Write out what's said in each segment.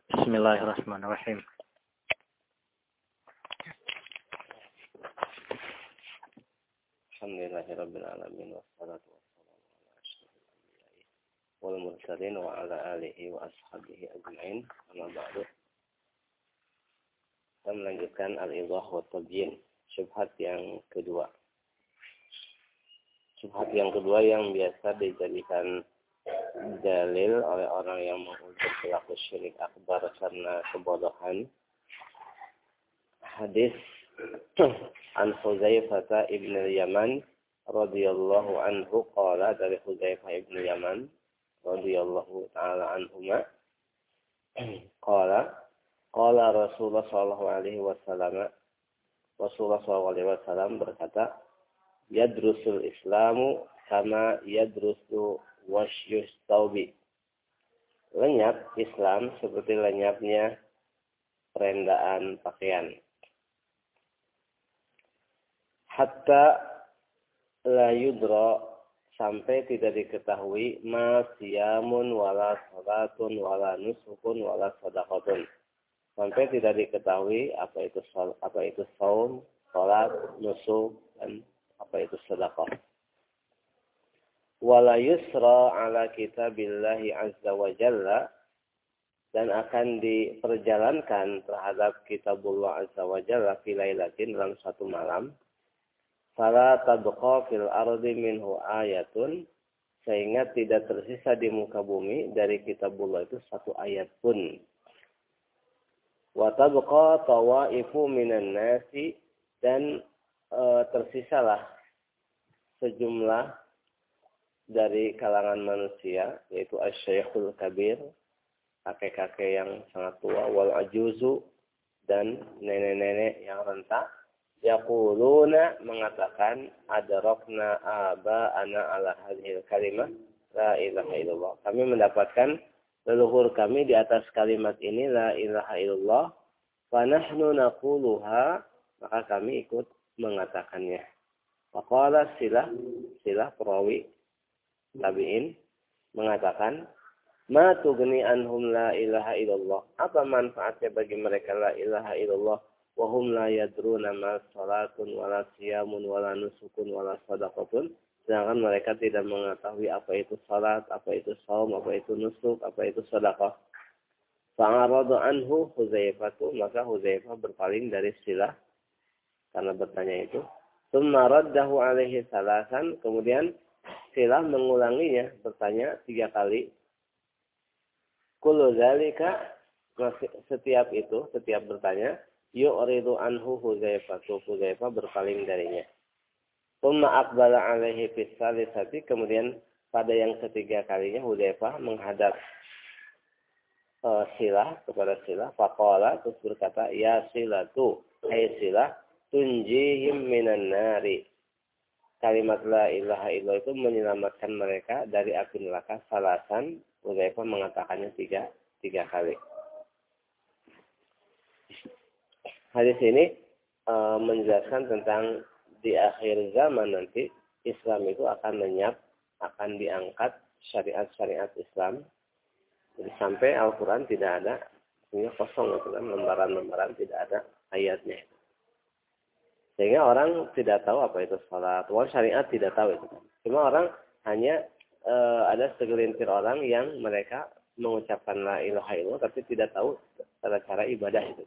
Bismillahirrahmanirrahim. Alhamdulillahirabbil alamin wassalatu wassalamu ala asyrofil anbiya'i wal mursalin wa ala alihi wa ashabihi ajma'in. Amma ba'du. Kita melanjutkan al-idah wa tabyin, syubhat yang kedua. Syubhat yang kedua yang biasa dijadikan dalil oleh orang yang menguzur pelaku syirik akbar karena kebodohan. Hadis an Huzaifah ibn al-Yaman radhiyallahu anhu qala, dari Huzaifah ibn al-Yaman radhiyallahu ta'ala anhuma qala Rasulullah sallallahu alaihi wasallam, Rasulullah sallallahu alaihi wasallam berkata, yadrusul islamu kama yadrusu wasyus taubi. Lenyap Islam seperti lenyapnya perendaan pakaian. Hatta la yudra, sampai tidak diketahui, ma siyamun wala salatun wala nusukun wala sadaqatun. Sampai tidak diketahui apa itu saum, salat, nusuk, dan apa itu sedekah. Wala yusra ala kitabillahi azza wa jalla, dan akan diperjalankan terhadap kitabullah azza wa jalla fi lailatin, dalam satu malam. Fala tabqa fil ardi minhu ayatun, sehingga tidak tersisa di muka bumi dari kitabullah itu satu ayat pun. Wa tabqa tawaifu minan nasi, dan tersisalah sejumlah dari kalangan manusia, yaitu asy-syaikhul kabir, kakek-kakek yang sangat tua, wal ajuzu, dan nenek-nenek yang renta, yaquluna, mengatakan, adrakna aba'ana ala hadhil kalimah la ilaha illallah. Kami mendapatkan leluhur kami di atas kalimat ini, la ilaha illallah, fa nahnu naquluha, maka kami ikut mengatakannya. Faqala silah perawi tabi'in mengatakan, ma tughni anhum la ilaha illallah, apa manfaatnya bagi mereka la ilaha illallah, wa hum la yadruna ma salatun wala siyamun wala nusukun wala sadaqatun, sedangkan mereka tidak mengetahui apa itu salat, apa itu saum, apa itu nusuk, apa itu sedekah. Fa'arada anhu Huzaifah, maka Huzaifah berpaling dari silah karena bertanya itu. Tsumma raddahu alaihi salasan, kemudian silah mengulanginya, bertanya 3 kali. Kullu dzalika, setiap bertanya, yu'ridu anhu Huzaifah, Huzaifah berpaling darinya. Tsumma aqbala alaihi fis salisati, kemudian pada yang ketiga kalinya Huzaifah menghadap silah, kepada silah. Faqala, terus berkata, ya silatu, hai silah, tunjihim minan nari. Kalimat la ilaha illallah itu menyelamatkan mereka dari api neraka. Salasan, Huzaifah mengatakannya 3 kali. Hadis ini menjelaskan tentang di akhir zaman nanti Islam itu akan lenyap, akan diangkat syariat-syariat Islam. Jadi sampai Al-Quran tidak ada, artinya kosong, lembaran-lembaran tidak ada ayatnya. Sehingga orang tidak tahu apa itu salat. Wal syariat tidak tahu itu. Cuma orang hanya ada segelintir orang yang mereka mengucapkan la ilaha illallah tapi tidak tahu cara ibadah itu.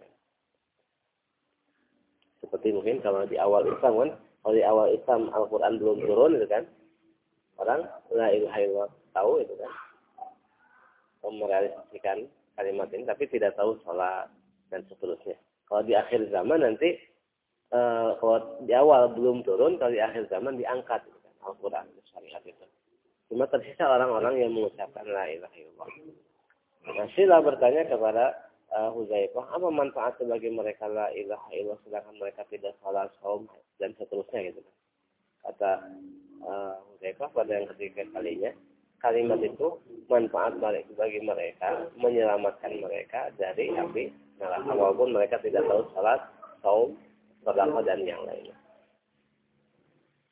Seperti mungkin kalau di awal Islam kan, kalau di awal Islam Al-Quran belum turun itu kan, orang la ilaha illallah tahu itu kan, merealisasikan kalimat ini tapi tidak tahu salat dan seterusnya. Kalau di akhir zaman nanti, kalau di awal belum turun, kalau di akhir zaman diangkat gitu kan, Al-Quran, syariat itu. Cuma tersisa orang-orang yang mengucapkan la ilaha illallah. Nah, Sila bertanya kepada Huzaifah, apa manfaatnya bagi mereka la ilaha illallah sedangkan mereka tidak salat, saum, dan seterusnya gitu kan. Kata Huzaifah pada yang ketiga kalinya, kalimat itu manfaat bagi mereka, menyelamatkan mereka dari api neraka, walaupun mereka tidak tahu salat, saum, sedekah, dan yang lainnya.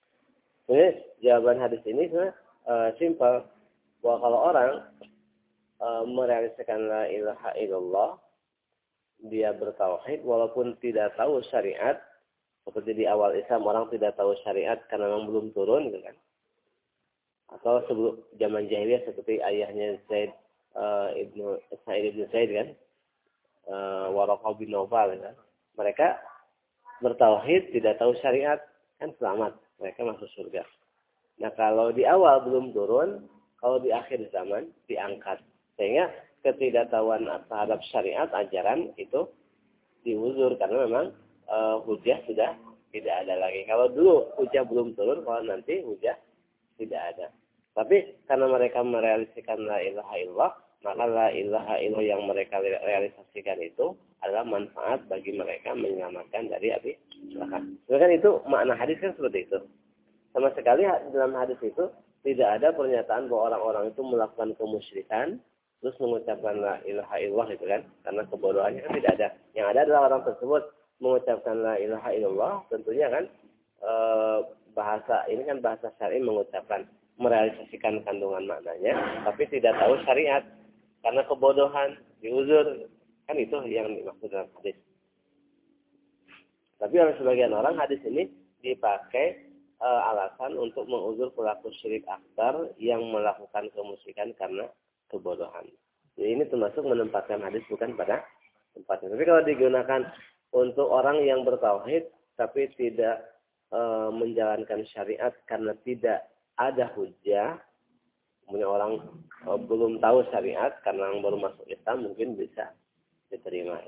Jadi jawaban hadis ini simpel, bahwa kalau orang merealisasikan la ilaha illallah, dia bertauhid walaupun tidak tahu syariat, seperti di awal Islam orang tidak tahu syariat karena memang belum turun gitu kan. Atau sebelum zaman jahiliyah seperti ayahnya Zaid ibnu Sa'id ibnu Zaid kan, Waraqah bin Nawfal kan. Mereka bertauhid tidak tahu syariat kan selamat, mereka masuk surga. Nah kalau di awal belum turun, kalau di akhir zaman diangkat. Sehingga ketidaktahuan terhadap syariat ajaran itu diuzur karena memang hujah sudah tidak ada lagi. Kalau dulu hujah belum turun, kalau nanti hujah tidak ada. Tapi karena mereka merealisasikan la ilaha illallah, maka la ilaha illallah yang mereka realisasikan itu adalah manfaat bagi mereka menyelamatkan dari api neraka. Sebenarnya itu makna hadis kan seperti itu. Sama sekali dalam hadis itu tidak ada pernyataan bahwa orang-orang itu melakukan kemusyrikan terus mengucapkan la ilaha illallah itu kan, karena kebodohannya kan tidak ada. Yang ada adalah orang tersebut mengucapkan la ilaha illallah, tentunya kan bahasa ini kan bahasa syar'i mengucapkan, merealisasikan kandungan maknanya, tapi tidak tahu syariat karena kebodohan, diuzur, kan itu yang dimaksud dalam hadis. Tapi oleh sebagian orang hadis ini dipakai alasan untuk menguzur pelaku syirik akbar yang melakukan kemusyrikan karena kebodohan. Jadi ini termasuk menempatkan hadis bukan pada tempatnya. Tapi kalau digunakan untuk orang yang bertauhid tapi tidak menjalankan syariat karena tidak ada hujah, kemudian orang belum tahu syariat karena yang baru masuk Islam, mungkin bisa diterima.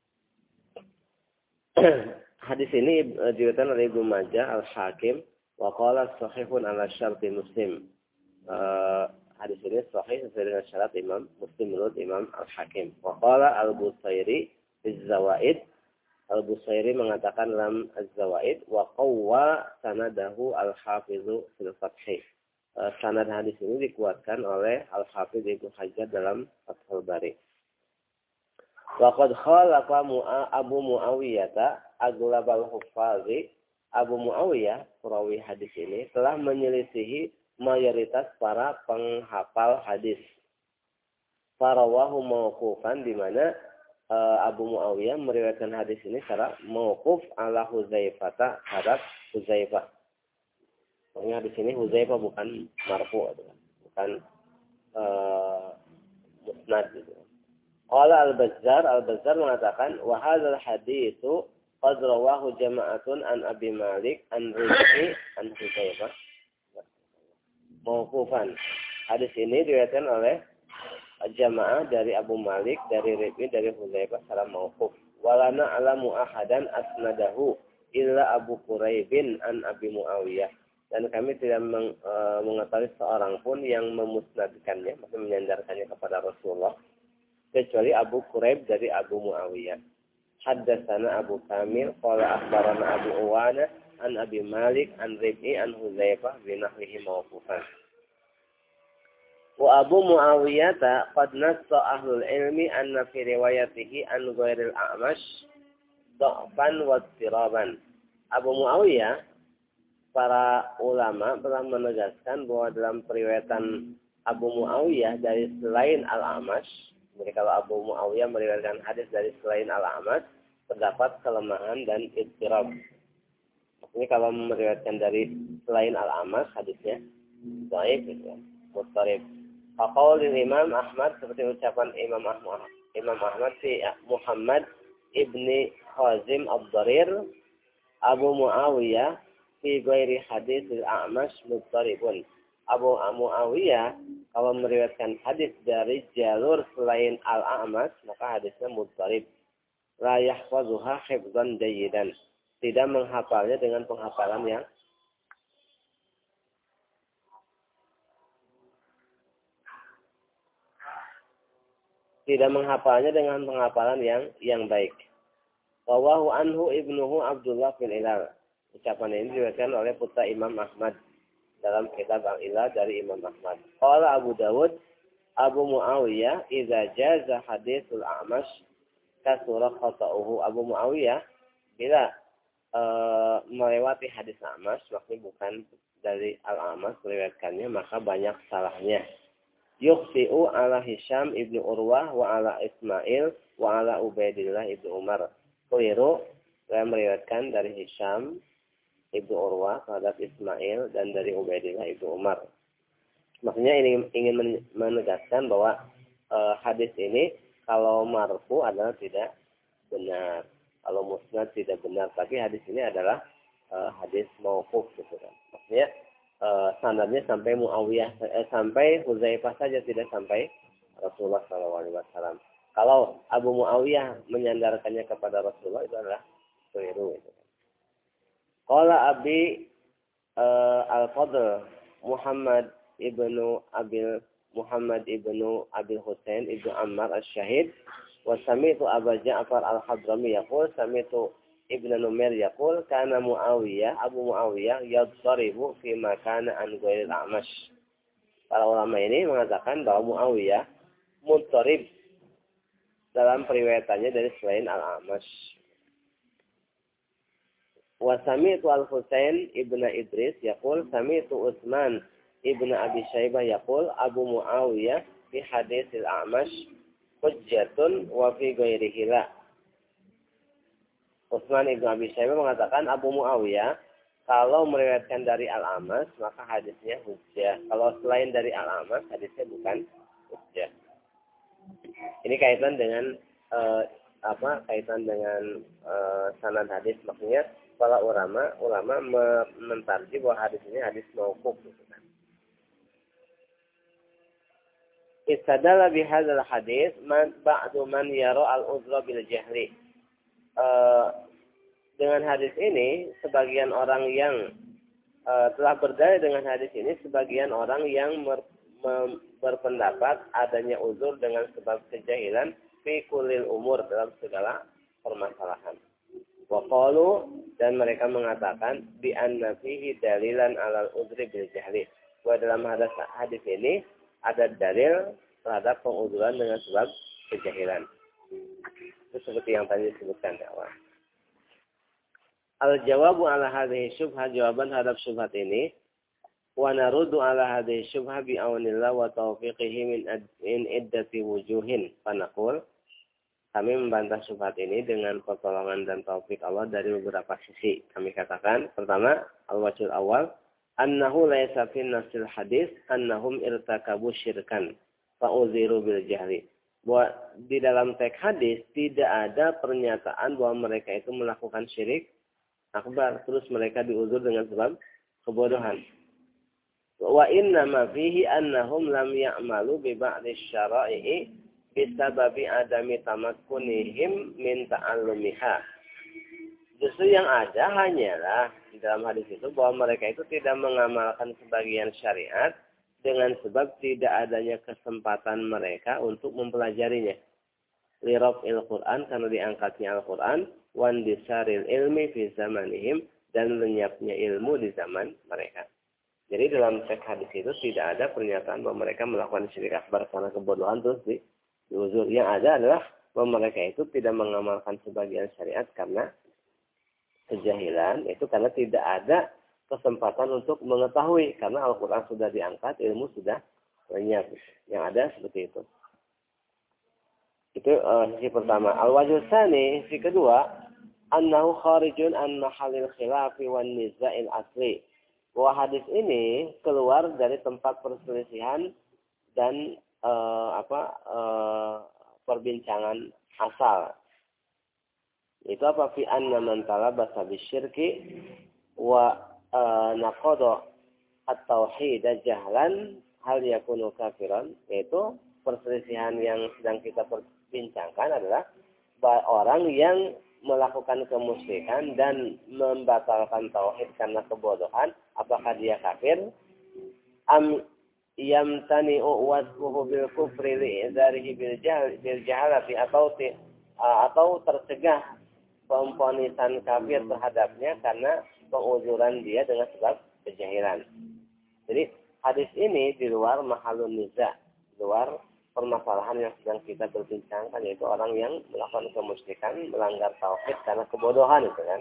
Hadis ini diriwayatkan oleh Ibnu Majah, Al-Hakim, wa qala sahihun ala syarti Muslim. Hadis ini sahih sesuai dengan syarat Imam Muslim menurut Imam Al-Hakim. Wa qala Al-Busairi fi Zawaid, Al-Busairi mengatakan dalam Az-Zawaid, wa qawwa sanadahu Al-Hafizu fil Fathih. Sanad hadis ini dikuatkan oleh Al-Hafiz Ibnu Hajar dalam Fathul Bari. Wa qad khalaqa Abu Muawiyah aglabal huffazi. Abu Muawiyah, perawi hadis ini, telah menyelisihi mayoritas para penghafal hadis. Farawahu mauqufan, di mana Abu Muawiyah meriwayatkan hadis ini secara mauquf ala Huzaifah terhadap Huzaifah. Pokoknya di sini Huzaifah bukan marfu, bukan musnad gitu. Qala Al-Bazzar mengatakan wa hadzal haditsu qad rawahu jama'atun an Abi Malik an Rizqi an Huzaifah mauqufan. Hadis ini diriwayatkan oleh jamaah dari Abu Malik, dari Rizqi, dari Huzaifah secara mauquf. Walana alamu ahadan asnadahu illa Abu Quraibin an Abi Muawiyah. Dan kami tidak mengetahui seorang pun yang memusnadkannya, maksudnya menyandarkannya kepada Rasulullah, kecuali Abu Quraib dari Abu Muawiyah. Haddatsana Abu Kamil qala akhbarana Abu Uwana an Abi Malik an Rib'i an Huzaifah bi nahwihi mawqufan. Wa Abu Muawiyah qad nassa ahlul ilmi anna fi riwayatihi an ghairil a'mash dha'fan wa istiraban. Abu Muawiyah, para ulama telah menegaskan bahwa dalam periwayatan Abu Muawiyah dari selain Al-A'mash, jadi kalau Abu Muawiyah meriwayatkan hadis dari selain Al-A'mash, terdapat kelemahan dan istirab. Maksudnya kalau meriwayatkan dari selain Al-A'mash, hadisnya dhaif, mustarib. Faqaulul Imam Ahmad, seperti ucapan Imam Ahmad si Muhammad ibni Khazim Ad-Darir, Abu Muawiyah fi ghairi haditsil A'mash mustaribun. Abu Muawiyah kalau meriwayatkan hadis dari jalur selain Al-A'mash, maka hadisnya mustarib. La yahfazuha hifdzan jayyidan. Tidak menghafalnya dengan penghafalan yang baik. Rawahu anhu ibnuhu Abdullah bin Ilal. Ucapan ini diriwayatkan oleh putra Imam Ahmad dalam kitab Al-Ilal dari Imam Ahmad. Qala Abu Dawud, Abu Muawiyah idza jaza haditsul A'mash kasura khata'uhu. Abu Muawiyah bila melewati hadis A'mash, maksudnya bukan dari Al-A'mash meriwayatkannya, maka banyak salahnya. yukhsi'u ala Hisham ibnu Urwah wa ala Ismail wa ala Ubaidillah ibnu Umar. Keliru, saya meriwayatkan dari Hisham ibnu Urwah terhadap Ismail dan dari Ubaidillah ibnu Umar. Maksudnya ini ingin menegaskan bahwa hadis ini kalau marfu adalah tidak benar, kalau musnad tidak benar. Tapi hadis ini adalah hadis mauquf gitu kan. Maksudnya sanadnya sampai Muawiyah, sampai Hudzaifah saja, tidak sampai Rasulullah SAW. Kalau Abu Muawiyah menyandarkannya kepada Rasulullah itu adalah keliru. Gitu. Qala Abi Al-Fadl Muhammad ibnu Abil Husain ibnu Ammar Asy-Syahid wa sami'tu Abu Ja'far Al-Hadrami yaqul sami'tu Ibnu Numair yaqul kana Muawiyah Abu Muawiyah yadharibu fi ma kana an ghairil A'mash. Para ulama ini mengatakan bahwa Muawiyah mudharib dalam periwayatannya dari selain Al-A'mash. Wa sami'tu Al-Husain ibnu Idris yaqul sami'tu Utsman ibnu Abi Syaibah yaqul Abu Muawiyah fi hadisil A'mash hujjatun wa fi ghairihi la. Utsman ibnu Abi Syaibah mengatakan Abu Muawiyah kalau meriwayatkan dari Al-A'mash maka hadisnya hujjah. Kalau selain dari Al-A'mash hadisnya bukan hujjah. Ini kaitan dengan kaitan dengan sanad hadis. Maksudnya para ulama mentarjih bahwa hadis ini hadis mauquf gitu kan. Istadalla bihadzal hadis ba'du man yara al-uzra bil jahli. Dengan hadis ini sebagian orang yang telah berdalil dengan hadis ini, sebagian orang yang berpendapat adanya uzur dengan sebab kejahilan fi kulil umur, dalam segala permasalahan. Wa qalu, dan mereka mengatakan bi anna fihi dalilan alal uzri bil jahli. Bahwa dalam hadis ini ada dalil terhadap penguzuran dengan sebab kejahilan. Itu seperti yang tadi disebutkan di awal. Al-jawabu ala hadhihi syubhah, jawaban terhadap syubhat ini, wa naruddu ala hadhihi syubhah bi aunillah wa taufiqihi min iddati wujuhin. Fanaqul, kami membantah syubhat ini dengan pertolongan dan taufik Allah dari beberapa sisi. Kami katakan, pertama, al-wajhul awal, annahu laysa fi nasil hadis annahum irtakabu syirkan fa'uziru bil jahli. Bahwa di dalam teks hadis tidak ada pernyataan bahwa mereka itu melakukan syirik akbar, terus mereka diuzur dengan sebab kebodohan. Wa inna ma fihi annahum lam ya'malu bi ba'di syara'i bisababi adami tamakkunihim min ta'allumiha. Justru yang ada hanyalah di dalam hadis itu bahwa mereka itu tidak mengamalkan sebagian syariat dengan sebab tidak adanya kesempatan mereka untuk mempelajarinya. Liraf'il Qur'an, karena diangkatnya Al-Qur'an, wan disaril ilmi fi zamanihim, dan lenyapnya ilmu di zaman mereka. Jadi dalam teks hadis itu tidak ada pernyataan bahwa mereka melakukan syirik akbar karena kebodohan terus diuzur. Yang ada adalah bahwa mereka itu tidak mengamalkan sebagian syariat karena kejahilan, itu karena tidak ada kesempatan untuk mengetahui, karena Al-Quran sudah diangkat, ilmu sudah lenyap. Yang ada seperti itu. Itu sisi pertama. Al-wajh tsani, sisi kedua, annahu kharijun an mahallil khilafi wan niza'il asli. Bahwa hadis ini keluar dari tempat perselisihan dan perbincangan asal. Itu apa? Fi anna man talabasa bisyirki wa naqada at-tauhid jahlan hal yakunu kafiran. Yaitu perselisihan yang sedang kita perbincangkan adalah orang yang melakukan kemusyrikan dan membatalkan tauhid karena kebodohan, apakah dia kafir? Am yamtani'u wasfuhu bil kufri li'dzarihi bil jahalati, atau tercegah pemfonisan kafir terhadapnya karena penguzuran dia dengan sebab kejahilan. Jadi hadis ini di luar mahalun niza, di luar permasalahan yang sedang kita berbincangkan, yaitu orang yang melakukan kemusyrikan, melanggar tauhid karena kebodohan itu kan.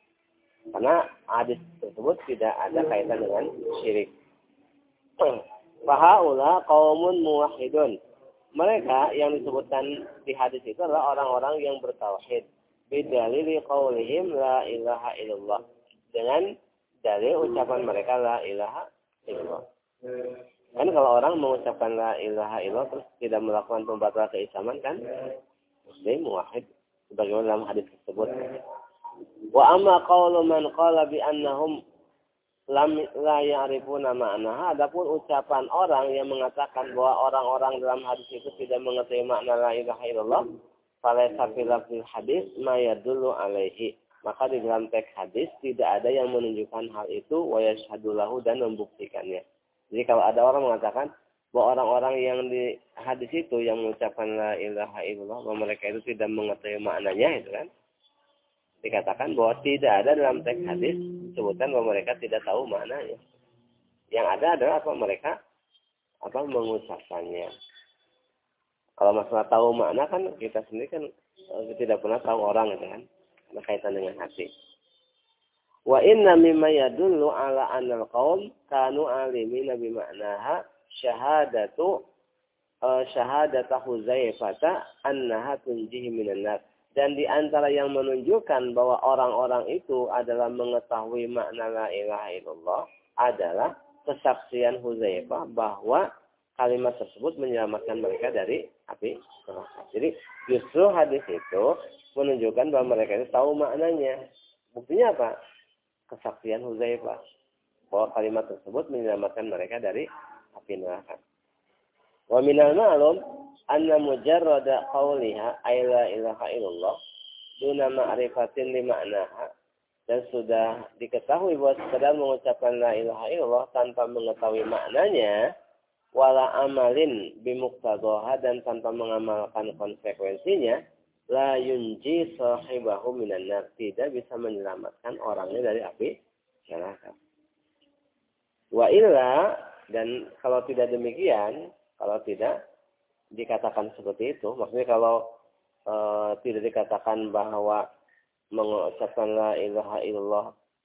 Karena hadis tersebut tidak ada kaitan dengan syirik. Fahaula qaumun muwahhidun. Mereka yang disebutkan di hadis itu adalah orang-orang yang bertauhid. Bidalili qaulihim la ilaha illallah. Dengan dalil ucapan mereka la ilaha illallah. Kan kalau orang mengucapkan la ilaha illallah terus tidak melakukan pembatal keislaman kan muslim muwahhid sebagaimana dalam hadis tersebut. Wa amma qaulu man qala bi annahum la ya'rifuna ma'naha. Adapun ucapan orang yang mengatakan bahwa orang-orang dalam hadis itu tidak mengetahui makna la ilaha illallah, falaysa fil hadis ma yadullu alaihi. Maka di dalam teks hadis tidak ada yang menunjukkan hal itu wa yashhadu lahu dan membuktikannya. Jadi kalau ada orang mengatakan bahwa orang-orang yang di hadis itu yang mengucapkan la ilaha illallah, bahwa mereka itu tidak mengetahui maknanya, itu kan dikatakan bahwa tidak ada dalam teks hadis disebutkan bahwa mereka tidak tahu maknanya. Yang ada adalah apa mereka mengucapkannya. Kalau masalah tahu makna kan kita sendiri kan tidak pernah tahu orang, gitu kan, berkaitan dengan hati. Wa inna mimma yadullu ala anal qaum kanu alimina bi ma'naha syahadatu Huzaifata annaha tunjihi minan nar. Dan di antara yang menunjukkan bahwa orang-orang itu adalah mengetahui makna la ilaha illallah adalah kesaksian Huzaifah bahwa kalimat tersebut menyelamatkan mereka dari api neraka. Jadi justru hadis itu menunjukkan bahwa mereka itu tahu maknanya. Buktinya apa? Kesaksian Huzaifah bahwa kalimat tersebut menyelamatkan mereka dari api neraka. Wa minal ma'lum anna mujarrada qawliha ay la ilaha illallah duna ma'rifatin li ma'naha. Dan sudah diketahui bahwa sekedar mengucapkan la ilaha illallah tanpa mengetahui maknanya, wala amalin bimuqtadaha, dan tanpa mengamalkan konsekuensinya, la yunji sahibahu minan nar, tidak bisa menyelamatkan orangnya dari api neraka. Wa illa, dan kalau tidak demikian, kalau tidak dikatakan seperti itu, maksudnya kalau tidak dikatakan bahwa mengucapkan la ilaha illallah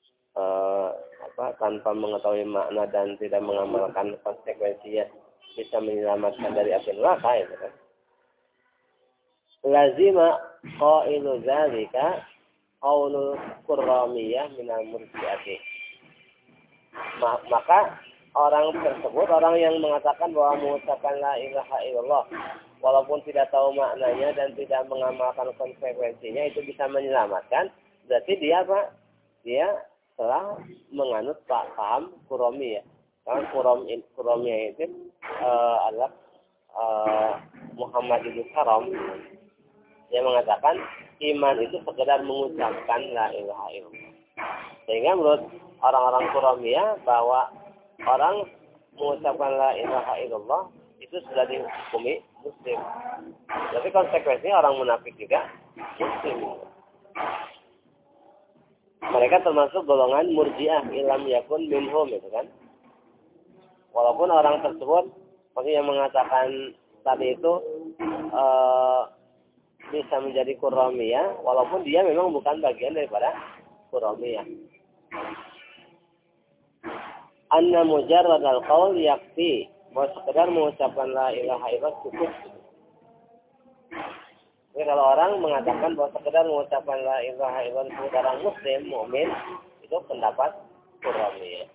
tanpa mengetahui makna dan tidak mengamalkan konsekuensinya bisa menyelamatkan dari api neraka, itu kan. Lazima qailu dzalika qaulul qurramiyah minal murji'ati. Maka orang tersebut, orang yang mengatakan bahwa mengucapkan la ilaha illallah walaupun tidak tahu maknanya dan tidak mengamalkan konsekuensinya itu bisa menyelamatkan, berarti dia apa? Dia telah menganut paham Qurramiyah. Karena Qurramiyah itu adalah Muhammad ibn Haram yang mengatakan iman itu sekedar mengucapkan la ilaha illallah. Sehingga menurut orang-orang Qurramiyah bahwa orang mengucapkan la ilaha illallah itu sudah dihukumi muslim. Jadi konsekuensinya orang munafik juga muslim. Mereka termasuk golongan murji'ah ilam yakun minhum, itu kan. Walaupun orang tersebut maksudnya yang mengatakan tadi itu bisa menjadi Qurramiyah walaupun dia memang bukan bagian daripada Qurramiyah. Anna mujarrad al-qaul yakfi, bahwa sekedar mengucapkan la ilaha illallah cukup. Jadi kalau orang mengatakan bahwa sekedar mengucapkan la ilaha illallah itu orang muslim, mukmin, itu pendapat Qurramiyah.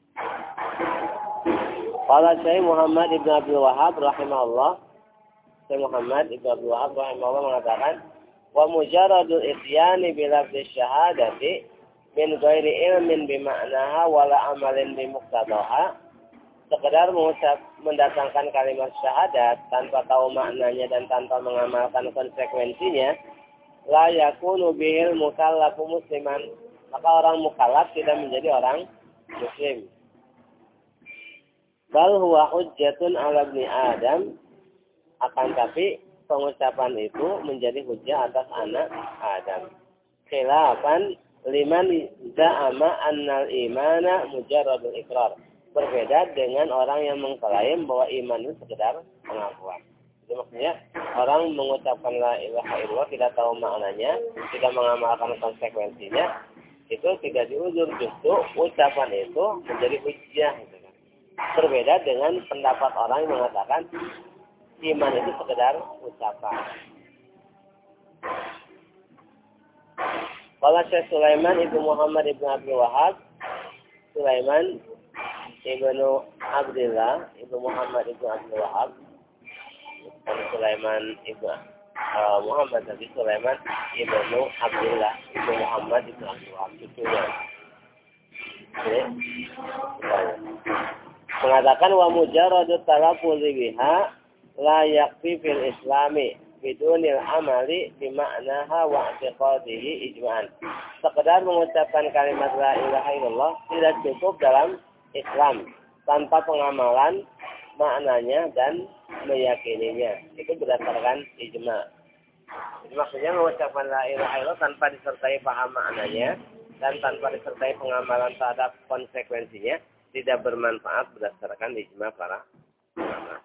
Qala Syekh Muhammad ibn Abdul Wahhab rahimahullah, Syekh Muhammad ibn Abdul Wahhab rahimahullah mengatakan, wa mujarradul isyani bi lafzi syahadati min ghairi ilmin bima'naha wala amalin bimuqtadaha, sekedar mendatangkan kalimat syahadat tanpa tahu maknanya dan tanpa mengamalkan konsekuensinya, la yakunu bihil mukallafu musliman, maka orang mukallaf tidak menjadi orang muslim. Bal huwa hujjatun ala ibni Adam, akan tapi pengucapan itu menjadi hujjah atas anak Adam. Khilafan liman za'ama annal imana mujarradul iqrar, berbeda dengan orang yang mengklaim bahwa iman itu sekedar pengakuan. Jadi maksudnya orang mengucapkan la ilaha illallah tidak tahu maknanya, tidak mengamalkan konsekuensinya, itu tidak diuzur, justru ucapan itu menjadi hujjah, gitu kan. Berbeda dengan pendapat orang yang mengatakan iman itu sekedar ucapan. Kalau Syekh Sulaiman Ibnu Muhammad Ibnu Abdul Wahab, Sulaiman Ibnu Abdullah Ibnu Muhammad Ibnu Abdul Wahab, Sulaiman Ibnu Muhammad tadi Sulaiman Ibnu Abdullah Ibnu Muhammad Ibnu Abdul Wahab cucunya. Mengatakan wa mujarradu talaffuzi biha la yakfi fil islami bidunil amali bima'naha wa i'tiqadihi ijma'an. Sekedar mengucapkan kalimat la ilaha illallah tidak cukup dalam Islam tanpa pengamalan maknanya dan meyakininya. Itu berdasarkan ijma'. Maksudnya mengucapkan la ilaha illallah tanpa disertai paham maknanya dan tanpa disertai pengamalan terhadap konsekuensinya tidak bermanfaat berdasarkan ijma' para ulama.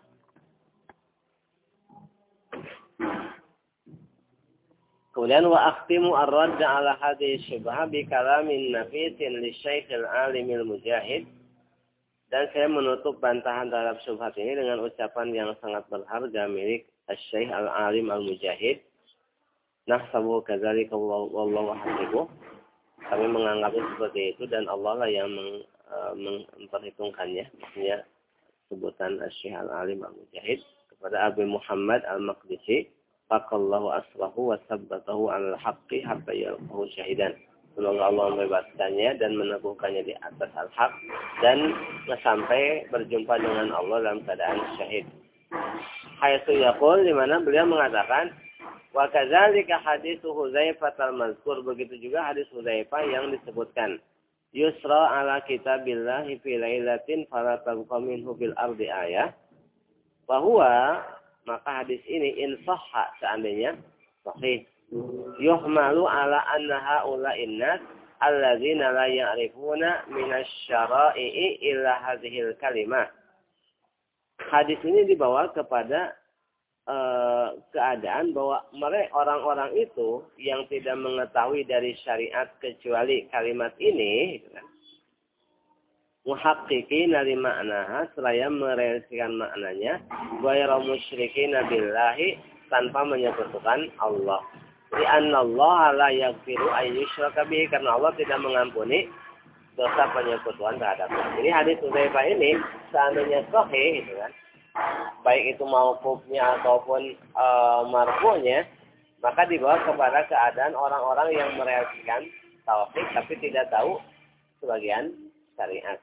Kemudian wa akhtimu ar-radd ala hadhihi syubhah bi kalamin nafisin li Syekh al-Alim al-Mujahid. Dan saya menutup bantahan terhadap syubhat ini dengan ucapan yang sangat berharga milik Syekh al-Alim al-Mujahid. Nahsabu kadzalika wallahu hasibuh. Kami menganggapnya seperti itu dan Allah lah yang memperhitungkannya. Maksudnya sebutan Syekh al-Alim al-Mujahid kepada Abu Muhammad al-Maqdisi. Faqallahu aslahu wa sabbatahu alal haqqi hatta yalqahu syahidan. Semoga Allah membebaskannya dan meneguhkannya di atas al-haq dan sampai berjumpa dengan Allah dalam keadaan syahid. Haitsu yaqul, di mana beliau mengatakan wa kadzalika haditsu Hudzaifah al-mazkur, begitu juga hadis Hudzaifah yang disebutkan yusra ala kitabillahi fi lailatin fala tabqa minhu fil ardi ayah. Bahwa maka hadis ini insahha seandainya sahih yuhmalu ala anna haula'in nas alladzina la ya'rifuna minasyara'i illa hadhil kalimah. Hadis ini dibawa kepada keadaan bahwa mereka orang-orang itu yang tidak mengetahui dari syariat kecuali kalimat ini gitu kan. Muhaqqiqin dari maknaha seraya merealisasikan maknanya ghairu musyrikin billahi tanpa menyekutukan Allah. Li anna Allah la yaghfiru ay yushraka bihi, karena Allah tidak mengampuni dosa penyekutuan terhadapnya. Jadi hadis Hudzaifah ini seandainya sahih gitu kan. Baik itu mauqufnya ataupun marfu'nya, maka dibawa kepada keadaan orang-orang yang merealisasikan tauhid tapi tidak tahu sebagian syariat.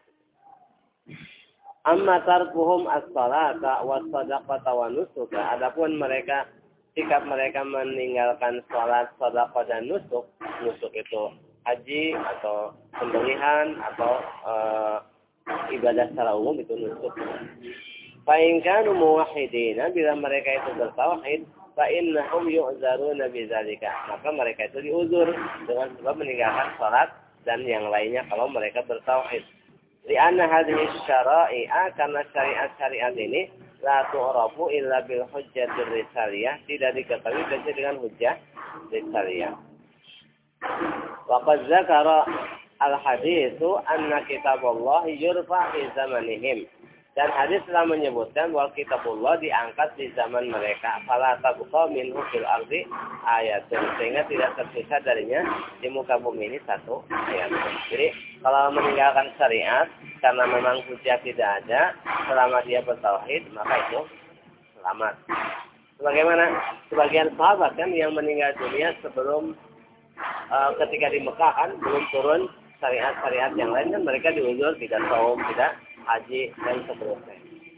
Amma tarkuhum as-salata was-sadaqata wa nusuka, adapun mereka sikap mereka meninggalkan salat, sedekah dan nusuk. Nusuk itu haji atau sembelihan atau ibadah secara umum, itu nusuk. Fa in kanu muwahhidina, bila mereka itu bertauhid, fa innahum yu'zaruna bidzalika, maka mereka itu diuzur dengan sebab meninggalkan salat dan yang lainnya kalau mereka bertauhid. Lianna hadhihi syara'i'a, karena syariat-syariat ini la tu'rafu illa bil hujjatir risaliyah, tidak diketahui kecuali dengan hujjah risaliyah. Wa qad zakara al-haditsu anna kitabullah yurfa fi zamanihim. Dan hadis telah menyebutkan bahwa kitabullah diangkat di zaman mereka. Fala tabqa minhu fil ardi ayatun, sehingga tidak tersisa darinya di muka bumi ini satu ayat. Jadi kalau meninggalkan syariat karena memang hujjah tidak ada, selama dia bertauhid maka itu selamat. Sebagaimana sebagian sahabat kan yang meninggal dunia sebelum ketika di Mekah kan belum turun syariat-syariat yang lain, kan mereka diuzur tidak saum, tidak haji dan seterusnya.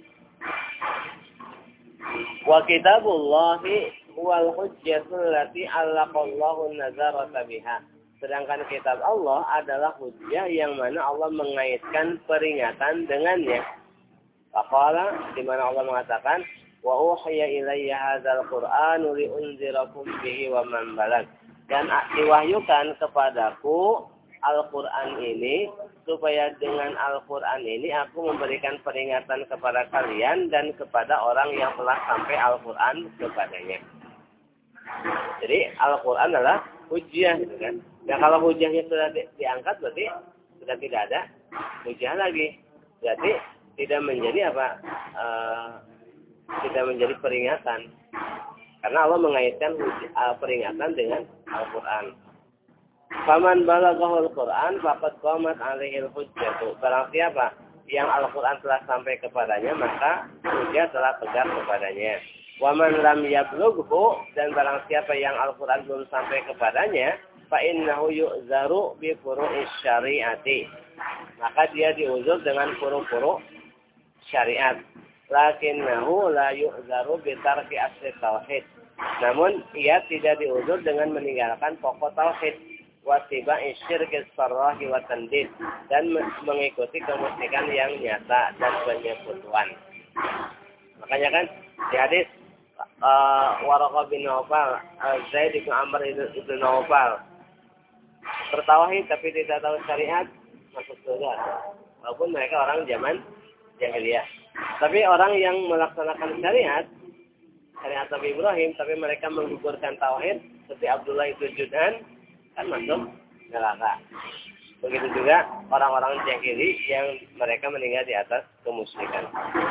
Wa kitabullahi wal hujjatul lati allaqallahu nazarata biha. Sedangkan kitab Allah adalah hujjah yang mana Allah mengaitkan peringatan dengannya. Faqala, di mana Allah mengatakan wa uhiya ilayya hadzal qur'anu li unzirakum bihi wa man balag. Dan diwahyukan kepadaku Al-Quran ini, supaya dengan Al-Quran ini aku memberikan peringatan kepada kalian dan kepada orang yang telah sampai Al-Quran kepadanya. Jadi Al-Quran adalah hujjah, gitu kan? Ya kalau hujjahnya sudah diangkat berarti sudah tidak ada hujjah lagi. Berarti tidak menjadi apa? Tidak menjadi peringatan. Karena Allah mengaitkan peringatan dengan Al-Qur'an. Faman balaghahul Qur'an faqad qamat 'alaihil hujjatu. Barang siapa yang Al-Qur'an telah sampai kepadanya, maka hujjah telah tegak kepadanya. Wa man lam yablughu, dan barang siapa yang Al-Qur'an belum sampai kepadanya, fa innahu yu'zaru bi furu'is syari'ati. Maka dia diuzur dengan furu-furu syariat. Lakinnahu la yu'zaru bi tarki asli tauhid. Namun ia tidak diuzur dengan meninggalkan pokok tauhid. Watiba isyirkis sarrahi wa tandid, dan mengikuti kemusyrikan yang nyata dan penyekutuan. Makanya kan di hadis Waraqah bin Naufal, Zaid bin Amr bin Naufal bertauhid tapi tidak tahu syariat, masuk surga. Walaupun mereka orang zaman jahiliyah. Tapi orang yang melaksanakan syariat Nabi Ibrahim, tapi mereka menggugurkan tauhid seperti Abdullah itu Judan, kan masuk neraka. Begitu juga orang-orang jahili yang mereka meninggal di atas kemusyrikan.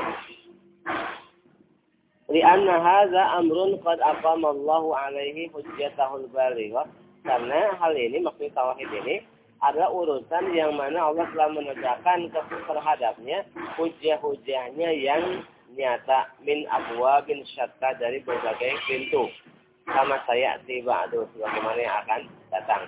Li'anna hadza amrun qad aqama Allahu 'alaihi hujjatahul balighah. Karena hal ini, maksud tauhid ini adalah urusan yang mana Allah telah menegakkan terhadapnya hujjah-hujjahnya yang nyata min abwabin syatta, dari berbagai pintu. Sama saya tiba sebagaimana yang akan datang.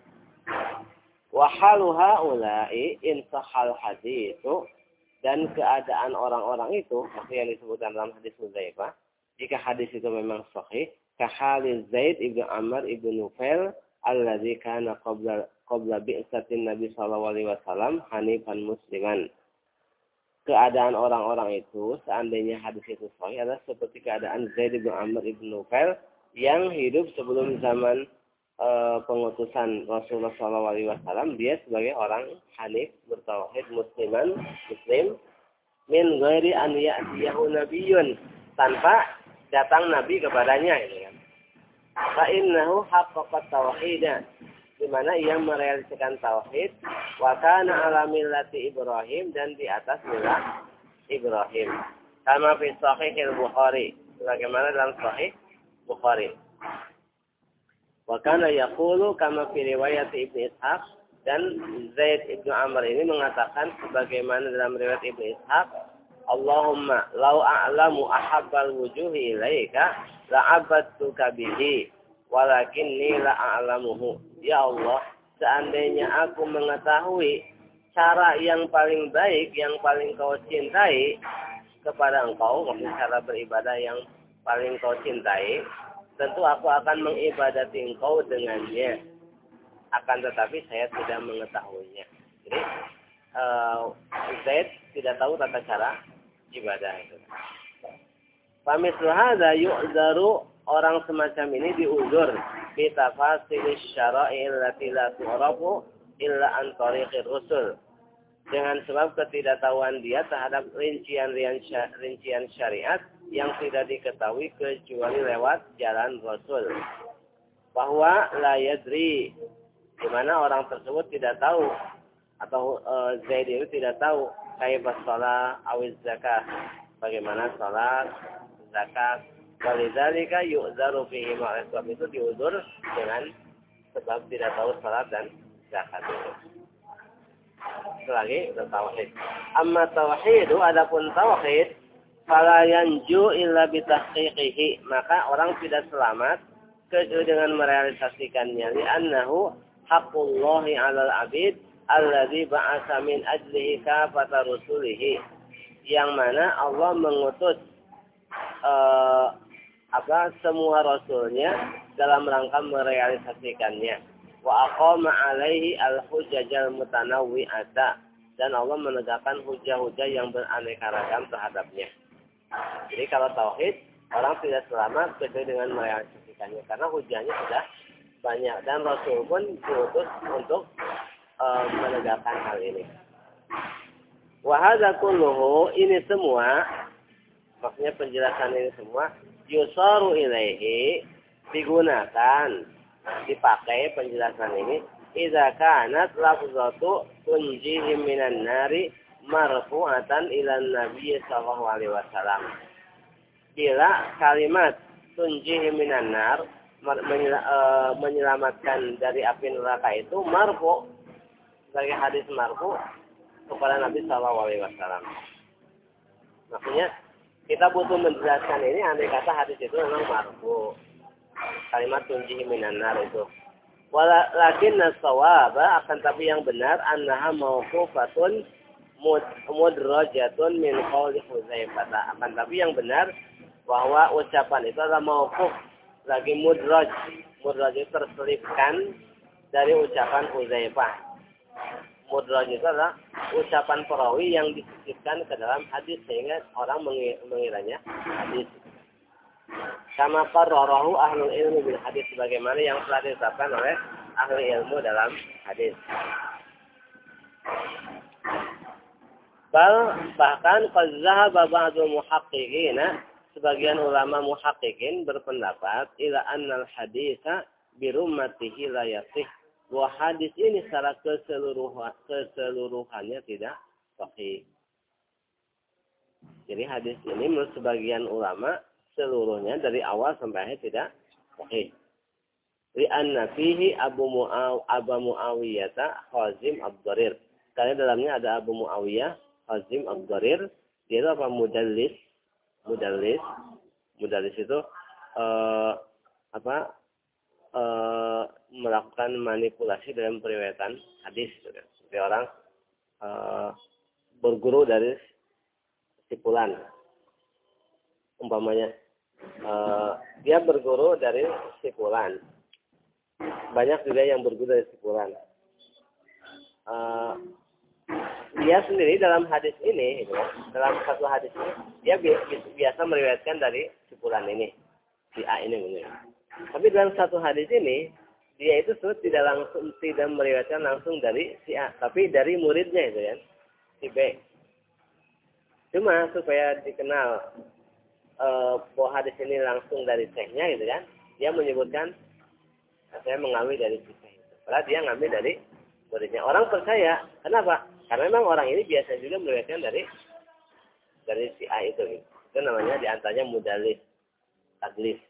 Wa halu haula'i in sahal haditsu, dan keadaan orang-orang itu seperti yang disebutkan dalam hadis Hudzaifah, jika hadis itu memang sahih, ka halil Zaid ibnu Amr ibnu Nufail alladzi kana qabla bi'satin Nabi sallallahu alaihi wasallam hanifan musliman. Keadaan orang-orang itu seandainya hadis itu sahih adalah seperti keadaan Zaid ibnu Amr ibnu Nufail yang hidup sebelum zaman pengutusan Rasulullah SAW. Dia sebagai orang hanif, bertauhid, muslim, min ghairi an ya'tiyahu nabiyyun, tanpa datang nabi kepadanya, ini kan. Fa innahu haqqaqa tauhidan, di mana ia merealisasikan tauhid, wa kana ala millati Ibrahim, dan di atas milah Ibrahim. Kama fi sahihil Bukhari, sebagaimana dalam sahih Bukhari. Wa kana yaqulu kama fi riwayat Ibnu Ishaq, dan Zaid ibnu Amr ini mengatakan sebagaimana dalam riwayat Ibnu Ishaq, Allahumma law a'lamu ahabbal wujuhi ilaika la'abadtuka bihi walakinni la a'lamuhu. Ya Allah, seandainya aku mengetahui cara yang paling baik, yang paling kau cintai kepada engkau, maksudnya cara beribadah yang paling kau cintai, tentu aku akan mengibadati engkau dengannya. Akan tetapi saya tidak mengetahuinya. Jadi Zaid tidak tahu tata cara ibadah itu. Famithlu hadza yu'zaru, orang semacam ini diuzur bi tafasilis syara'i allati la tu'rafu illa an tariqir rusul, dengan sebab ketidaktahuan dia terhadap rincian syariat yang tidak diketahui kecuali lewat jalan Rasul. Bahwa la yadri, di mana orang tersebut tidak tahu, atau Zaid itu tidak tahu kaifa shalah awiz zakat, bagaimana salat, zakat. Walidzalika yu'dzaru fihi, sebab itu diuzur dengan sebab tidak tahu salat dan zakat itu. Selagi bertauhid. Amma tauhidu, adapun tauhid, fala yanju illa bitahqiqihi, maka orang tidak selamat kecuali dengan merealisasikannya. Li'annahu haqqullahi 'alal 'abid alladzi ba'atsa min ajlihi kafata rusulihi, yang mana Allah mengutus semua rasulnya dalam rangka merealisasikannya. Wa aqama 'alaihi al-hujjajal mutanawwi'ata, dan Allah menegakkan hujah-hujah yang beraneka ragam terhadapnya. Jadi kalau tauhid, orang tidak selamat kecuali dengan merealisasikannya, karena hujahnya sudah banyak, dan Rasul pun diutus untuk menegakkan hal ini. Wa hadza kulluhu, ini semua, maksudnya penjelasan ini semua, yusaru ilaihi, digunakan, dipakai penjelasan ini, idza kanat lafzatu tunjihim minan nari marfu'atan ila Nabi sallallahu alaihi wasallam. Bila kalimat tunjihi minan nar menyelamatkan dari api neraka itu marfu sebagai hadis marfu kepada Nabi sallallahu alaihi wasallam. Maksudnya kita butuh menjelaskan ini andai kata hadis itu memang marfu. Kalimat tunjihi minan nar itu. Walakin as-shawaba akan tapi yang benar annaha mauqufatun mudrajatun min qauli Hudzaifah. Akan tapi yang benar bahwa ucapan itu adalah mauquf lagi mudraj. Mudraj itu terselipkan dari ucapan Hudzaifah. Mudraj itu adalah ucapan perawi yang disisipkan ke dalam hadis sehingga orang mengiranya hadis. Kama qarrarahu ahlul ilmi bil hadis sebagaimana yang telah ditetapkan oleh ahli ilmu dalam hadis. Bahkan qad zahaba ba'dul muhaqqiqin, sebagian ulama muhaqqiqin berpendapat ila annal haditsa bi rummatihi la yasih. Bahwa hadis ini secara keseluruhannya tidak sahih. Jadi hadis ini menurut sebagian ulama seluruhnya dari awal sampai akhir tidak sahih. Li'anna fihi Abu Muawiyah Khazim Ad-Darir. Karena dalamnya ada Abu Muawiyah Khazim Ad-Darir. Dia itu apa? Mudallis itu melakukan manipulasi dalam periwayatan hadis. Seperti orang berguru dari sipulan. Umpamanya dia berguru dari sipulan. Banyak juga yang berguru dari sipulan. Dia sendiri dalam hadis ini, dalam satu hadis ini, dia biasa meriwayatkan dari sipulan ini, si A ini. Tapi dalam satu hadis ini, dia itu tidak meriwayatkan langsung dari si A, tapi dari muridnya itu kan, si B. Cuma supaya dikenal bahwa hadis ini langsung dari syekhnya gitu kan, dia menyebutkan saya mengambil dari si syekh. Padahal dia ngambil dari muridnya. Orang percaya, kenapa? Karena memang orang ini biasa juga meriwayatkan dari si A itu. Gitu. Itu namanya diantaranya mudallis, tadlis.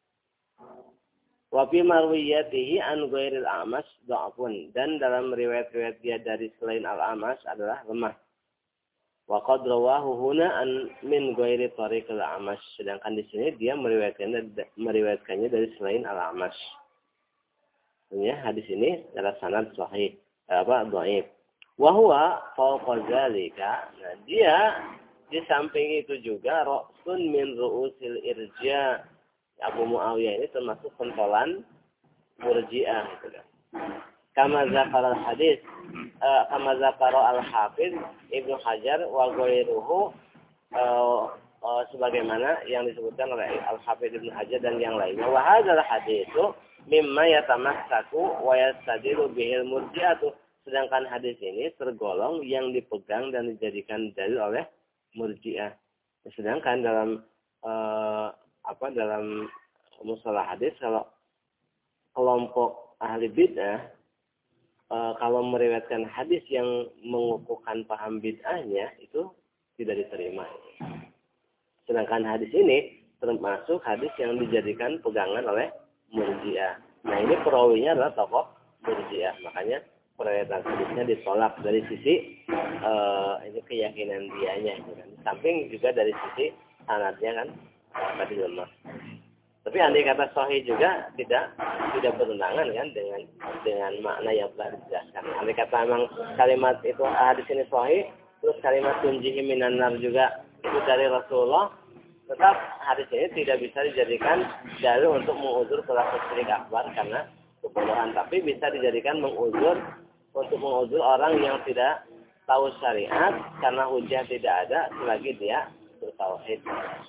Wa fi marwiyatihi an ghairil a'mas dha'fun, dan dalam riwayat-riwayat dia dari selain al-a'mas adalah lemah. Wa qad rawahu huna an min ghairi tariqil a'mas, sedangkan di sini dia meriwayatkannya dari selain al-a'mas. Artinya hadis ini adalah sanad sahih, dhaif. Wa huwa fawqa dzalika, nah dia di samping itu juga ra'sun min ru'usil irja. Abu Muawiyah ini termasuk pentolan murji'ah gitu kan. Kama zakara al-hadis, kama zakara al-hafiz Ibnu Hajar wa ghairuhu, sebagaimana yang disebutkan oleh al-hafiz Ibnu Hajar dan yang lainnya. Wa hadzal haditsu mimma yatamassaku wa yastadilu bihil murji'atu. Sedangkan hadis ini tergolong yang dipegang dan dijadikan dalil oleh murji'ah. Sedangkan dalam dalam mustalah hadis, kalau kelompok ahli bid'ah kalau meriwayatkan hadis yang mengukuhkan paham bid'ahnya itu tidak diterima. Sedangkan hadis ini termasuk hadis yang dijadikan pegangan oleh murji'ah. Nah, ini perawinya adalah tokoh murji'ah, makanya periwayatan hadisnya ditolak dari sisi ini keyakinan dianya gitu kan. Samping juga dari sisi sanadnya kan tadi lemah. Tapi andai kata sahih juga tidak bertentangan kan dengan makna yang telah dijelaskan. Andai kata memang kalimat itu hadis ini sahih, terus kalimat tunjihi minan nar juga itu dari Rasulullah, tetap hadis ini tidak bisa dijadikan dalil untuk menguzur pelaku syirik akbar karena kebodohan, tapi bisa dijadikan untuk menguzur orang yang tidak tahu syariat karena hujah tidak ada selagi dia bertauhid.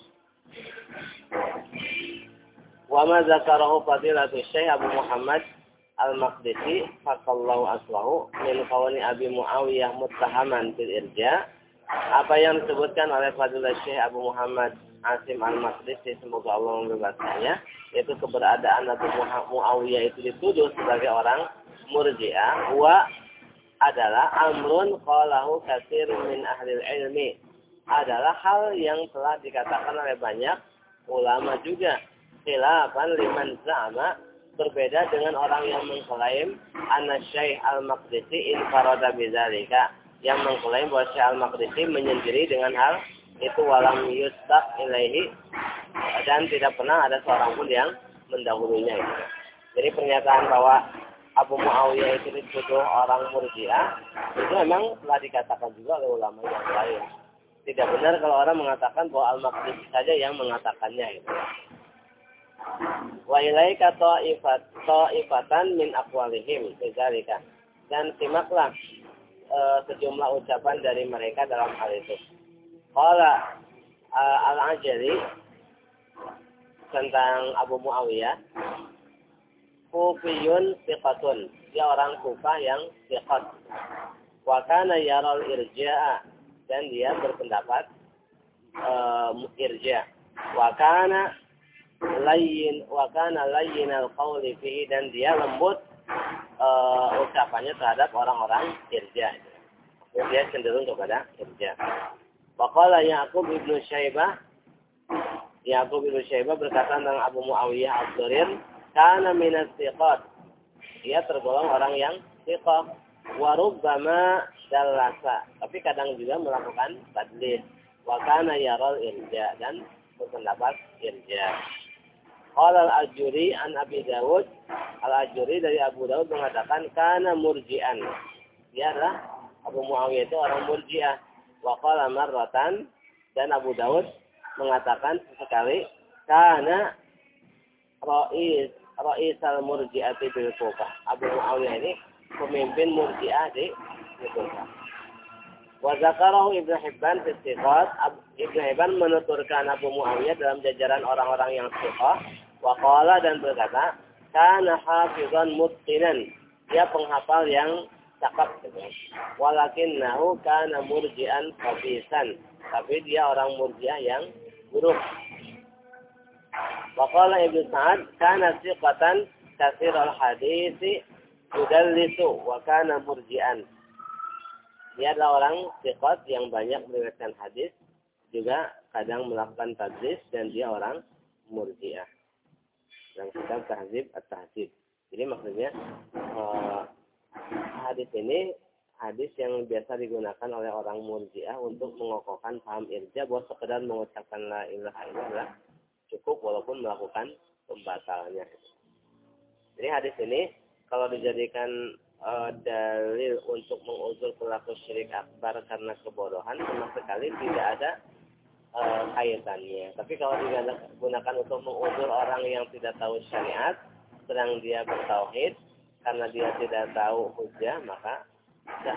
Wa ma zakarahu fadilatul Syekh Abu Muhammad Al-Maqdisi faqallahu aslahu min qawli Abi Muawiyah muttahaman bil irja. Apa yang disebutkan oleh Fadilah Syekh Abu Muhammad Asim Al-Maqdisi, semoga Allah membebaskannya, yaitu keberadaan Abu Muawiyah itu dituduh sebagai orang murji'ah, wa adalah amrun qalahu katsir min ahli ilmi. Adalah hal yang telah dikatakan oleh banyak ulama juga. Khilafan liman za'ama, berbeda dengan orang yang mengklaim anna Syekh Al-Maqdisi infarada bidzalika, yang mengklaim bahwa Syekh Al-Maqdisi menyendiri dengan hal itu walam yustaq ilaihi, dan tidak pernah ada seorang pun yang mendahulunya itu. Jadi pernyataan bahwa Abu Muawiyah itu dituduh orang Murji'ah itu memang telah dikatakan juga oleh ulama yang lain. Tidak benar kalau orang mengatakan bahwa Al-Maqdisi saja yang mengatakannya itu. Wa ilaika ta'ifatan min aqwalihim bidzalika. Dan simaklah sejumlah ucapan dari mereka dalam hal itu. Qala Al-Ajali tentang Abu Muawiyah, Kufiyun thiqatun, dia orang Kufah yang thiqat. Wa kana yaral irja'a, dan dia berpendapat irja'. Wa kana layyin al-qawli fihi, dan dia lembut ucapannya terhadap orang-orang irja'. Dia cenderung kepada irja'. Faqala Ya'qub ibnu Syaibah, Ya'qub ibnu Syaibah berkata tentang Abu Muawiyah ad-Durir, kana minas thiqat, dia tergolong orang yang thiqah. Wa rubbama dallasa, tapi kadang juga melakukan tadlis. Wa kana yaral irja', dan berpendapat irja'. Qala al-Ajuri an Abi Dawud, al-Ajuri dari Abu Dawud mengatakan kana murji'an, dia adalah Abu Muawiyah itu orang murji'ah. Wa qala marratan, dan Abu Dawud mengatakan sesekali kana Ra'isal Murji'ati bil Kufah, Abu Muawiyah ini pemimpin Murji'ah di Kufah. Wa zakarahu Ibnu Hibban fi thiqat, Ibnu Hibban menuturkan Abu Muawiyah dalam jajaran orang-orang yang thiqah. Wa qala, dan berkata, kana hafizan mutqinan, dia penghafal yang cakap. Walakinnahu kana murji'an khabisan, tapi dia orang Murji'ah yang buruk. Wa qala Ibnu Sa'ad, kana thiqatan katsiral hadits yudallisu wa kana murji'an, dia adalah orang thiqat yang banyak meriwayatkan hadis, juga kadang melakukan tadlis, dan dia orang Murji'ah. Dalam kitab Tahdzib at-Tahdzib. Jadi maksudnya hadis ini hadis yang biasa digunakan oleh orang Murji'ah untuk mengokohkan paham irja' bahwa sekedar mengucapkan la ilaha illallah cukup walaupun melakukan pembatalnya. Jadi hadis ini kalau dijadikan dalil untuk menguzur pelaku syirik akbar karena kebodohan, sama sekali tidak ada kaitannya. Tapi kalau digunakan untuk menguzur orang yang tidak tahu syariat, sedang dia bertauhid, karena dia tidak tahu hujjah, maka tidak.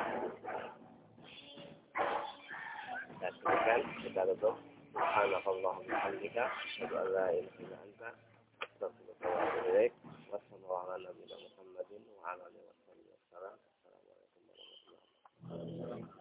Kita sebutkan, kita tutup. Subhanallah, alhamdulillah, asyhadu an la ilaha illa anta, astaghfiruka wa atubu ilaik. Wassallallahu ala nabiyina Muhammadin wa ala alihi wasallam. Assalamualaikum warahmatullahi wabarakatuh.